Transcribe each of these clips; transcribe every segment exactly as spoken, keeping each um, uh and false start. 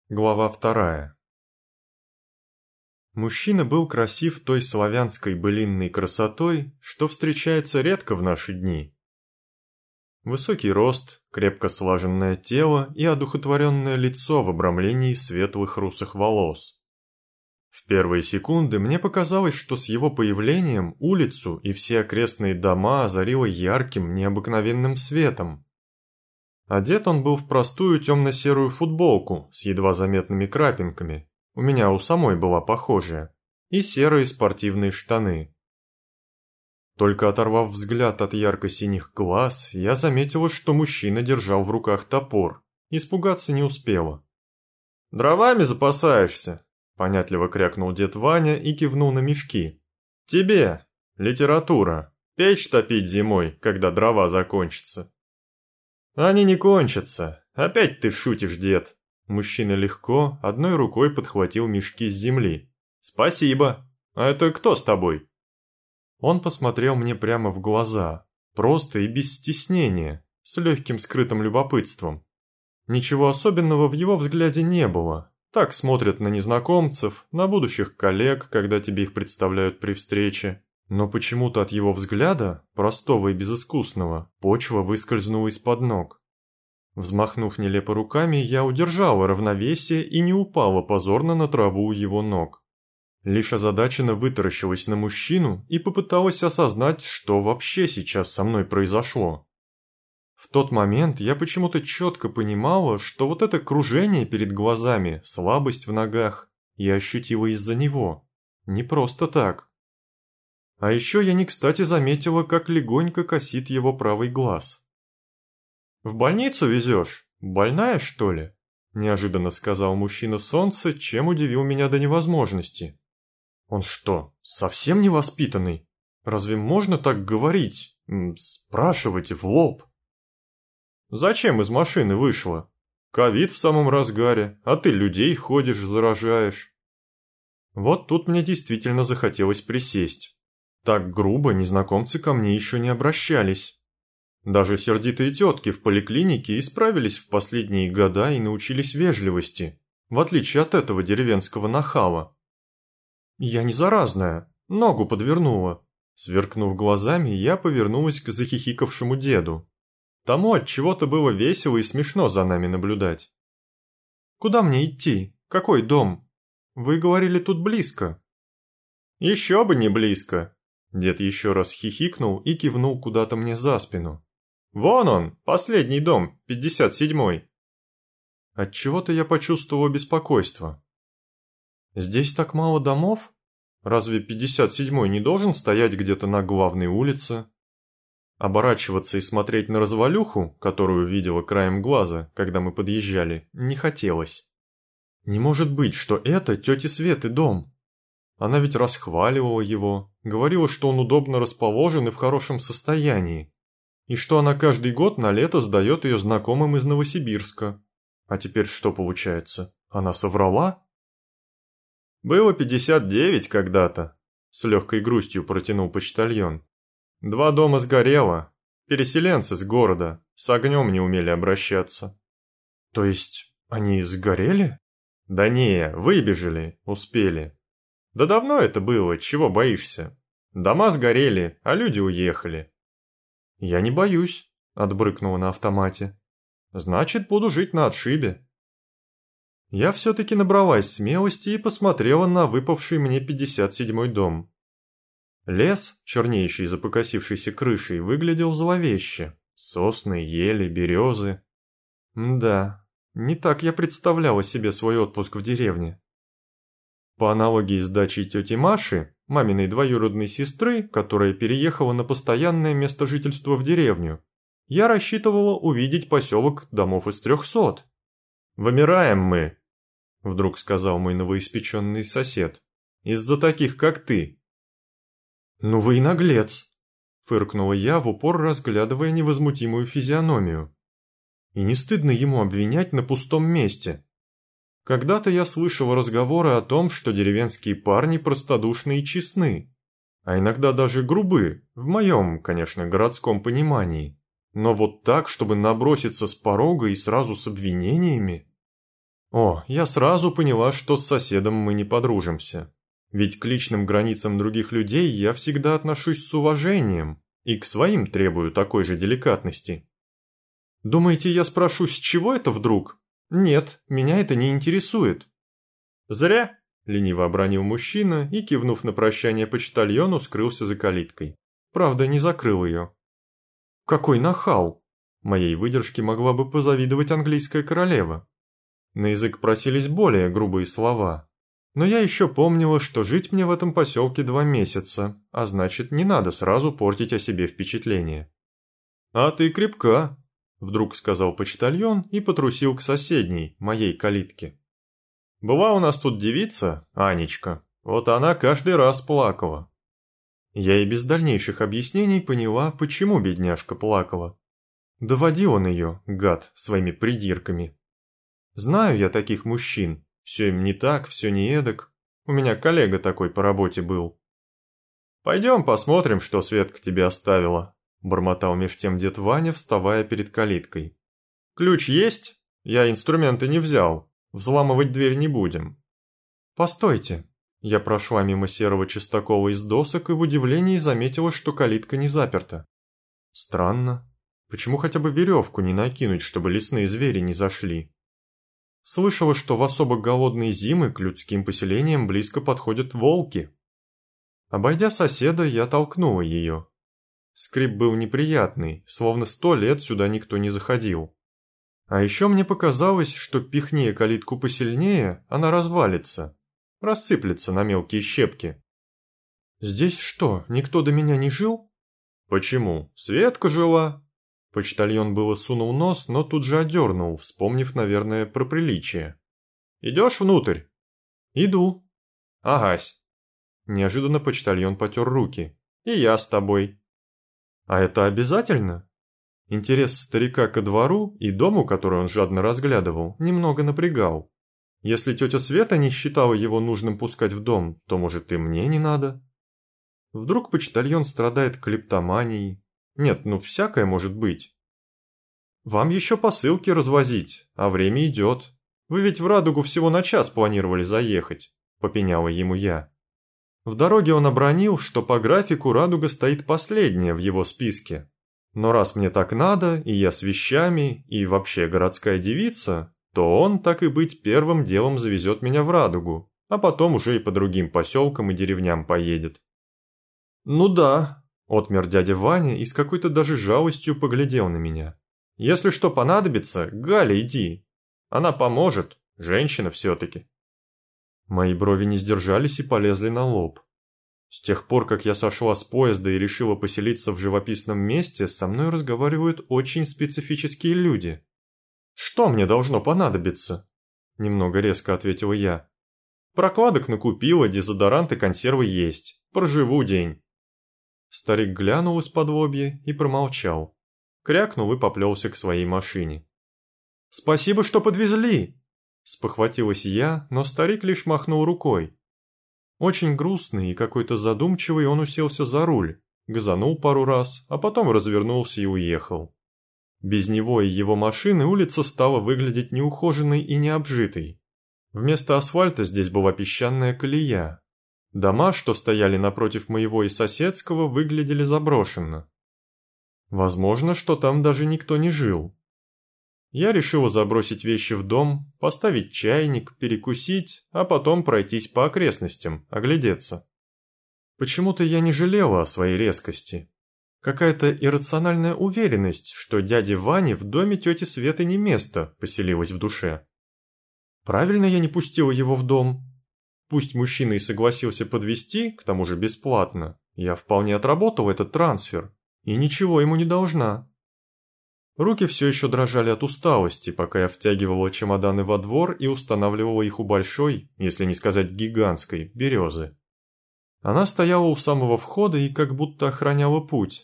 Глава вторая. Мужчина был красив той славянской былинной красотой, что встречается редко в наши дни. Высокий рост, крепко слаженное тело и одухотворенное лицо в обрамлении светлых русых волос. В первые секунды мне показалось, что с его появлением улицу и все окрестные дома озарило ярким, необыкновенным светом. Одет он был в простую темно-серую футболку с едва заметными крапинками, у меня у самой была похожая, и серые спортивные штаны. Только оторвав взгляд от ярко-синих глаз, я заметила, что мужчина держал в руках топор, испугаться не успела. «Дровами запасаешься?» – понятливо крякнул дед Ваня и кивнул на мешки. «Тебе, литература, печь топить зимой, когда дрова закончатся». «Они не кончатся. Опять ты шутишь, дед». Мужчина легко, одной рукой подхватил мешки с земли. «Спасибо. А это кто с тобой?» Он посмотрел мне прямо в глаза, просто и без стеснения, с легким скрытым любопытством. Ничего особенного в его взгляде не было. Так смотрят на незнакомцев, на будущих коллег, когда тебе их представляют при встрече. Но почему-то от его взгляда, простого и безыскусного, почва выскользнула из-под ног. Взмахнув нелепо руками, я удержала равновесие и не упала позорно на траву у его ног. Лишь озадаченно вытаращилась на мужчину и попыталась осознать, что вообще сейчас со мной произошло. В тот момент я почему-то четко понимала, что вот это кружение перед глазами, слабость в ногах, я ощутила из-за него. Не просто так. А еще я не кстати заметила, как легонько косит его правый глаз. «В больницу везешь? Больная, что ли?» – неожиданно сказал мужчина солнце, чем удивил меня до невозможности. «Он что, совсем невоспитанный? Разве можно так говорить? Спрашивать в лоб?» «Зачем из машины вышла? Ковид в самом разгаре, а ты людей ходишь, заражаешь». Вот тут мне действительно захотелось присесть. Так грубо незнакомцы ко мне еще не обращались. Даже сердитые тетки в поликлинике исправились в последние года и научились вежливости, в отличие от этого деревенского нахала. «Я не заразная, ногу подвернула». Сверкнув глазами, я повернулась к захихикавшему деду. Тому отчего-то было весело и смешно за нами наблюдать. «Куда мне идти? Какой дом? Вы говорили, тут близко». «Еще бы не близко». Дед еще раз хихикнул и кивнул куда-то мне за спину. «Вон он, последний дом, пятьдесят седьмой». Отчего-то я почувствовал беспокойство. «Здесь так мало домов? Разве пятьдесят седьмой не должен стоять где-то на главной улице?» Оборачиваться и смотреть на развалюху, которую видела краем глаза, когда мы подъезжали, не хотелось. Не может быть, что это тети Светы дом. Она ведь расхваливала его, говорила, что он удобно расположен и в хорошем состоянии, и что она каждый год на лето сдает ее знакомым из Новосибирска. А теперь что получается? Она соврала? «Было пятьдесят девять когда-то», — с легкой грустью протянул почтальон. «Два дома сгорело, переселенцы с города, с огнем не умели обращаться». «То есть они сгорели?» «Да не, выбежали, успели». «Да давно это было, чего боишься? Дома сгорели, а люди уехали». «Я не боюсь», — отбрыкнула на автомате. «Значит, буду жить на отшибе». Я все-таки набралась смелости и посмотрела на выпавший мне пятьдесят седьмой дом. Лес, чернеющий за покосившейся крышей, выглядел зловеще. Сосны, ели, березы. Да, не так я представляла себе свой отпуск в деревне. По аналогии с дачей тети Маши, маминой двоюродной сестры, которая переехала на постоянное место жительства в деревню, я рассчитывала увидеть поселок домов из трехсот. «Вымираем мы», — вдруг сказал мой новоиспеченный сосед, — «из-за таких, как ты». «Ну вы и наглец», — фыркнула я, в упор разглядывая невозмутимую физиономию. «И не стыдно ему обвинять на пустом месте?» Когда-то я слышал разговоры о том, что деревенские парни простодушны и честны, а иногда даже грубы, в моем, конечно, городском понимании. Но вот так, чтобы наброситься с порога и сразу с обвинениями? О, я сразу поняла, что с соседом мы не подружимся. Ведь к личным границам других людей я всегда отношусь с уважением и к своим требую такой же деликатности. Думаете, я спрошу, с чего это вдруг? Нет, меня это не интересует. Зря, лениво обронил мужчина и, кивнув на прощание почтальону, скрылся за калиткой. Правда, не закрыл ее. Какой нахал! Моей выдержке могла бы позавидовать английская королева. На язык просились более грубые слова. Но я еще помнила, что жить мне в этом поселке два месяца, а значит, не надо сразу портить о себе впечатление. «А ты крепка», — вдруг сказал почтальон и потрусил к соседней, моей калитке. «Была у нас тут девица, Анечка, вот она каждый раз плакала». Я и без дальнейших объяснений поняла, почему бедняжка плакала. Доводил он ее, гад, своими придирками. Знаю я таких мужчин, все им не так, все не эдак. У меня коллега такой по работе был. «Пойдем посмотрим, что Светка тебе оставила», — бормотал меж тем дед Ваня, вставая перед калиткой. «Ключ есть? Я инструменты не взял, взламывать дверь не будем». «Постойте». Я прошла мимо серого частокола из досок и в удивлении заметила, что калитка не заперта. Странно. Почему хотя бы веревку не накинуть, чтобы лесные звери не зашли? Слышала, что в особо голодные зимы к людским поселениям близко подходят волки. Обойдя соседа, я толкнула ее. Скрип был неприятный, словно сто лет сюда никто не заходил. А еще мне показалось, что пихни калитку посильнее, она развалится. Рассыплется на мелкие щепки. «Здесь что, никто до меня не жил?» «Почему? Светка жила». Почтальон было сунул нос, но тут же одернул, вспомнив, наверное, про приличие. «Идешь внутрь?» «Иду». «Агась». Неожиданно почтальон потер руки. «И я с тобой». «А это обязательно?» Интерес старика ко двору и дому, который он жадно разглядывал, немного напрягал. Если тетя Света не считала его нужным пускать в дом, то, может, и мне не надо? Вдруг почтальон страдает клептоманией? Нет, ну всякое может быть. Вам еще посылки развозить, а время идет. Вы ведь в Радугу всего на час планировали заехать, попеняла ему я. В дороге он обронил, что по графику Радуга стоит последняя в его списке. Но раз мне так надо, и я с вещами, и вообще городская девица, то он, так и быть, первым делом завезет меня в Радугу, а потом уже и по другим поселкам и деревням поедет. «Ну да», — отмер дядя Ваня и с какой-то даже жалостью поглядел на меня. «Если что понадобится, Галя, иди. Она поможет, женщина все-таки». Мои брови не сдержались и полезли на лоб. С тех пор, как я сошла с поезда и решила поселиться в живописном месте, со мной разговаривают очень специфические люди. «Что мне должно понадобиться?» – немного резко ответила я. «Прокладок накупила, дезодорант и консервы есть. Проживу день». Старик глянул из-под лобья и промолчал. Крякнул и поплелся к своей машине. «Спасибо, что подвезли!» – спохватилась я, но старик лишь махнул рукой. Очень грустный и какой-то задумчивый он уселся за руль, газанул пару раз, а потом развернулся и уехал. Без него и его машины улица стала выглядеть неухоженной и необжитой. Вместо асфальта здесь была песчаная колея. Дома, что стояли напротив моего и соседского, выглядели заброшенно. Возможно, что там даже никто не жил. Я решила забросить вещи в дом, поставить чайник, перекусить, а потом пройтись по окрестностям, оглядеться. Почему-то я не жалела о своей резкости. Какая-то иррациональная уверенность, что дяде Ване в доме тети Светы не место, поселилась в душе. Правильно я не пустила его в дом. Пусть мужчина и согласился подвезти, к тому же бесплатно, я вполне отработал этот трансфер, и ничего ему не должна. Руки все еще дрожали от усталости, пока я втягивала чемоданы во двор и устанавливала их у большой, если не сказать гигантской, березы. Она стояла у самого входа и как будто охраняла путь.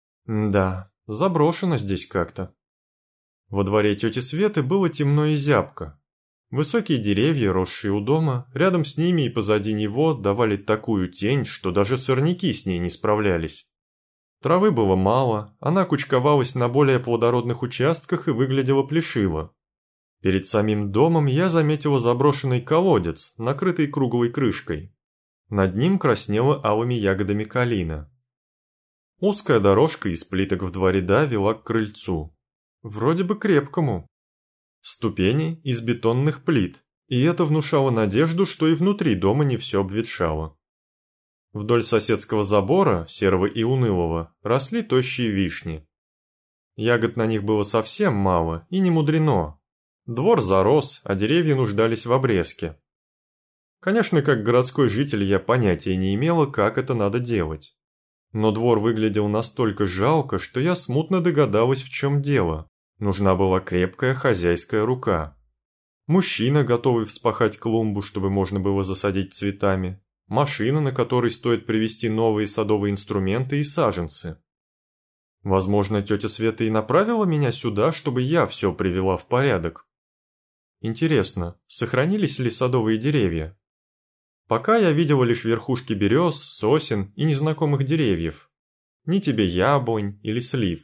Да, заброшено здесь как-то. Во дворе тети Светы было темно и зябко. Высокие деревья, росшие у дома, рядом с ними и позади него давали такую тень, что даже сорняки с ней не справлялись. Травы было мало, она кучковалась на более плодородных участках и выглядела плешиво. Перед самим домом я заметила заброшенный колодец, накрытый круглой крышкой. Над ним краснела алыми ягодами калина. Узкая дорожка из плиток в два ряда вела к крыльцу. Вроде бы крепкому. Ступени из бетонных плит, и это внушало надежду, что и внутри дома не все обветшало. Вдоль соседского забора, серого и унылого, росли тощие вишни. Ягод на них было совсем мало, и не мудрено. Двор зарос, а деревья нуждались в обрезке. Конечно, как городской житель я понятия не имела, как это надо делать. Но двор выглядел настолько жалко, что я смутно догадалась, в чем дело. Нужна была крепкая хозяйская рука. Мужчина, готовый вспахать клумбу, чтобы можно было засадить цветами. Машина, на которой стоит привезти новые садовые инструменты и саженцы. Возможно, тетя Света и направила меня сюда, чтобы я все привела в порядок. Интересно, сохранились ли садовые деревья? Пока я видела лишь верхушки берез, сосен и незнакомых деревьев. Ни тебе яблонь или слив.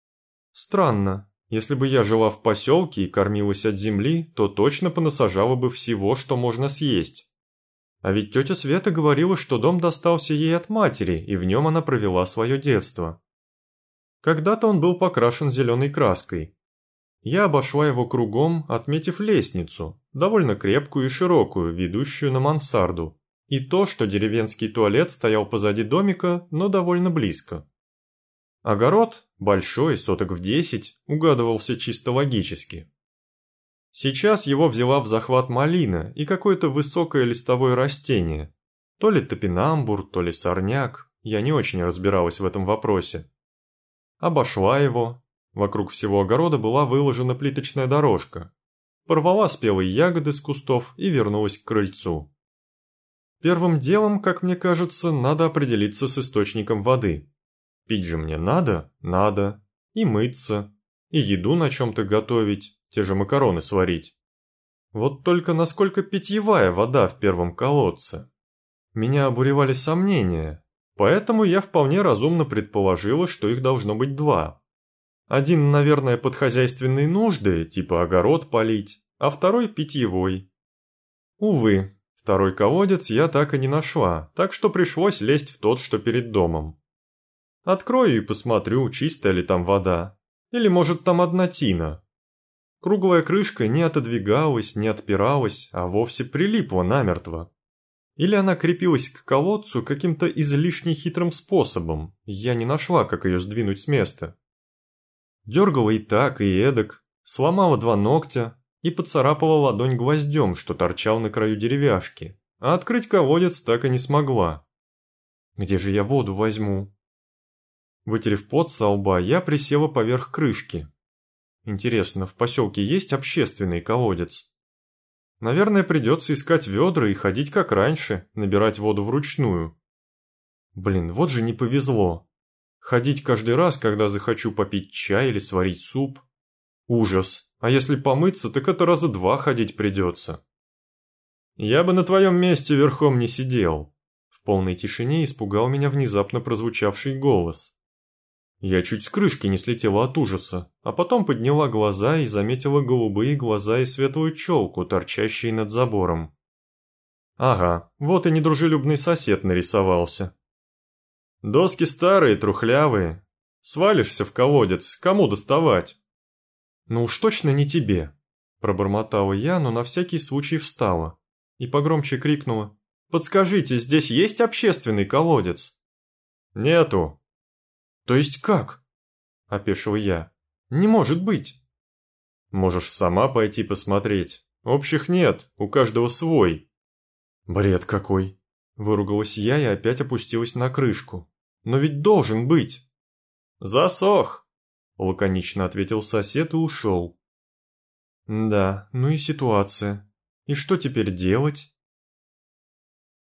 Странно, если бы я жила в поселке и кормилась от земли, то точно понасажала бы всего, что можно съесть. А ведь тетя Света говорила, что дом достался ей от матери, и в нем она провела свое детство. Когда-то он был покрашен зеленой краской. Я обошла его кругом, отметив лестницу, довольно крепкую и широкую, ведущую на мансарду, и то, что деревенский туалет стоял позади домика, но довольно близко. Огород, большой, соток в десять, угадывался чисто логически. Сейчас его взяла в захват малина и какое-то высокое листовое растение. То ли топинамбур, то ли сорняк, я не очень разбиралась в этом вопросе. Обошла его. Вокруг всего огорода была выложена плиточная дорожка. Порвала спелые ягоды с кустов и вернулась к крыльцу. Первым делом, как мне кажется, надо определиться с источником воды. Пить же мне надо? Надо. И мыться. И еду на чем-то готовить, те же макароны сварить. Вот только насколько питьевая вода в первом колодце? Меня обуревали сомнения, поэтому я вполне разумно предположила, что их должно быть два. Один, наверное, под хозяйственные нужды, типа огород полить, а второй питьевой. Увы, второй колодец я так и не нашла, так что пришлось лезть в тот, что перед домом. Открою и посмотрю, чистая ли там вода. Или может там одна тина. Круглая крышка не отодвигалась, не отпиралась, а вовсе прилипла намертво. Или она крепилась к колодцу каким-то излишне хитрым способом, я не нашла, как ее сдвинуть с места. Дергала и так, и эдак, сломала два ногтя и поцарапала ладонь гвоздем, что торчал на краю деревяшки, а открыть колодец так и не смогла. Где же я воду возьму? Вытерев пот со лба, я присела поверх крышки. Интересно, в поселке есть общественный колодец? Наверное, придется искать ведра и ходить как раньше, набирать воду вручную. Блин, вот же не повезло. Ходить каждый раз, когда захочу попить чай или сварить суп. Ужас. А если помыться, так это раза два ходить придется. Я бы на твоем месте верхом не сидел. В полной тишине испугал меня внезапно прозвучавший голос. Я чуть с крышки не слетела от ужаса, а потом подняла глаза и заметила голубые глаза и светлую челку, торчащие над забором. Ага, вот и недружелюбный сосед нарисовался. Доски старые, трухлявые. Свалишься в колодец, кому доставать? Ну уж точно не тебе, пробормотала я, но на всякий случай встала и погромче крикнула. Подскажите, здесь есть общественный колодец? Нету. То есть как? Опешил я. Не может быть. Можешь сама пойти посмотреть. Общих нет, у каждого свой. Бред какой. Выругалась я и опять опустилась на крышку. Но ведь должен быть. Засох, лаконично ответил сосед и ушел. Да, ну и ситуация. И что теперь делать?